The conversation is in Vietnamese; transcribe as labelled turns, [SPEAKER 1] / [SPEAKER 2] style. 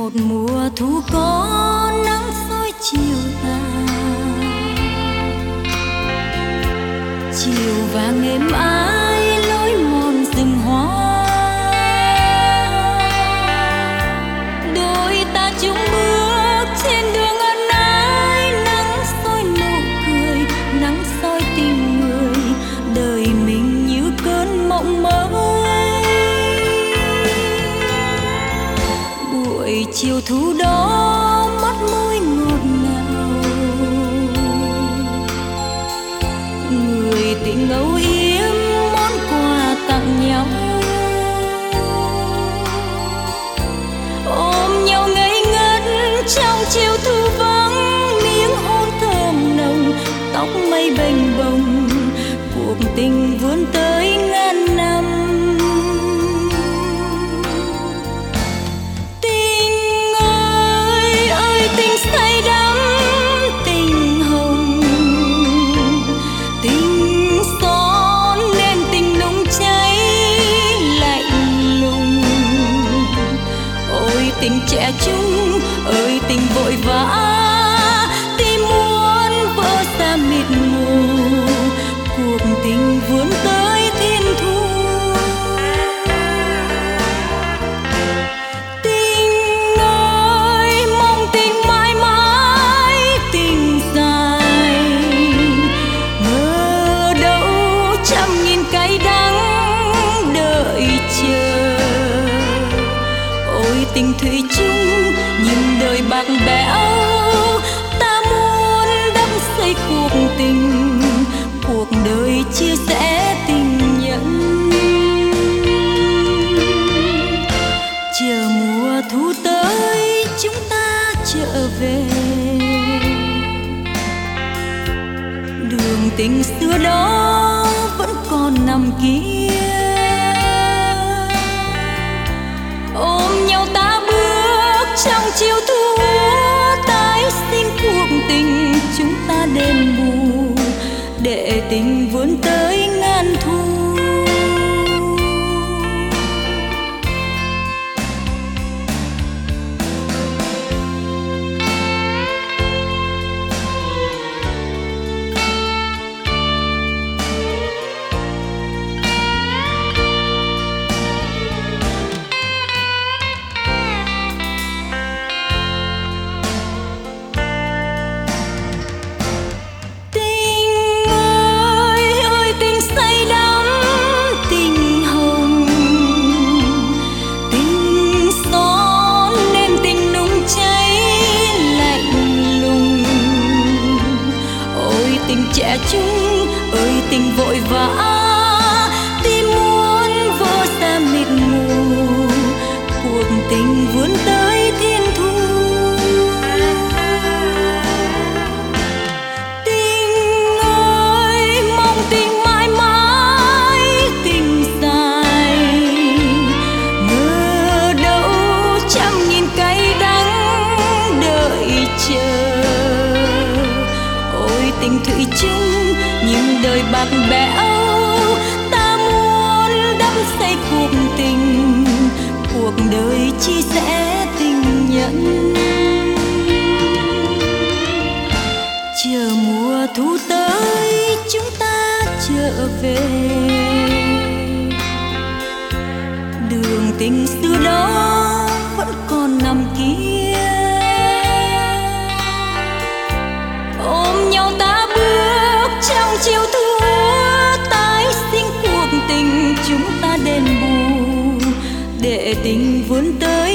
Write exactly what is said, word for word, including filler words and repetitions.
[SPEAKER 1] một mùa thu có nắng soi chiều tàn, chiều vàng êm ái lối mòn rừng hoa, đôi ta chung bước trên đường ân ái. Nắng soi nụ cười, nắng soi tình người, đời mình như cơn mộng mơ. Buổi chiều thu đó mắt môi ngọt ngào, người tình âu yếm món quà tặng nhau, ôm nhau ngây ngất trong chiều thu vắng. Miếng hôn thơm nồng, tóc mây bềnh bồng, cuộc tình vươn tới ngàn năm. Tình ơi ơi tình say đắm, tình hồng tình son nên tình nung cháy lạnh lùng. Ôi tình trẻ trung, ơi tình vội vã, tim muốn vỡ ra mịt mù, cuộc tình vươn tới thiên thu. Tình ơi mong tình mãi mãi, tình dài ngờ đâu trăm nghìn cay đắng đợi chờ. Ôi tình thủy chung nhìn đời bạc bẽo, ta muốn đắm say cuộc tình, cuộc đời chia sẻ tình nhân. Chờ mùa thu tới chúng ta trở về, đường tình xưa đó vẫn còn nằm kia. Ôm nhau ta bước trong chiều thu, tái sinh cuộc tình chúng ta đền bù, để tình vươn tới ngàn thu. Trẻ trung ơi tình vội vã, tim muốn vỡ ra mịt mù, cuộc tình vươn tới thiên thu. Tình ơi mong tình mãi mãi, tình dài ngờ đâu trăm nghìn cay đắng đợi chờ. Ôi tình thủy chung nhưng đời bạc bẽo, ta muốn đắm say cuộc tình, cuộc đời chia sẻ tình nhân. Chờ mùa thu tới chúng ta trở về, đường tình xưa đó vẫn còn nằm kia. Ôm nhau ta bước trong chiều thu, tái sinh cuộc tình chúng ta đền bù, để tình vươn tới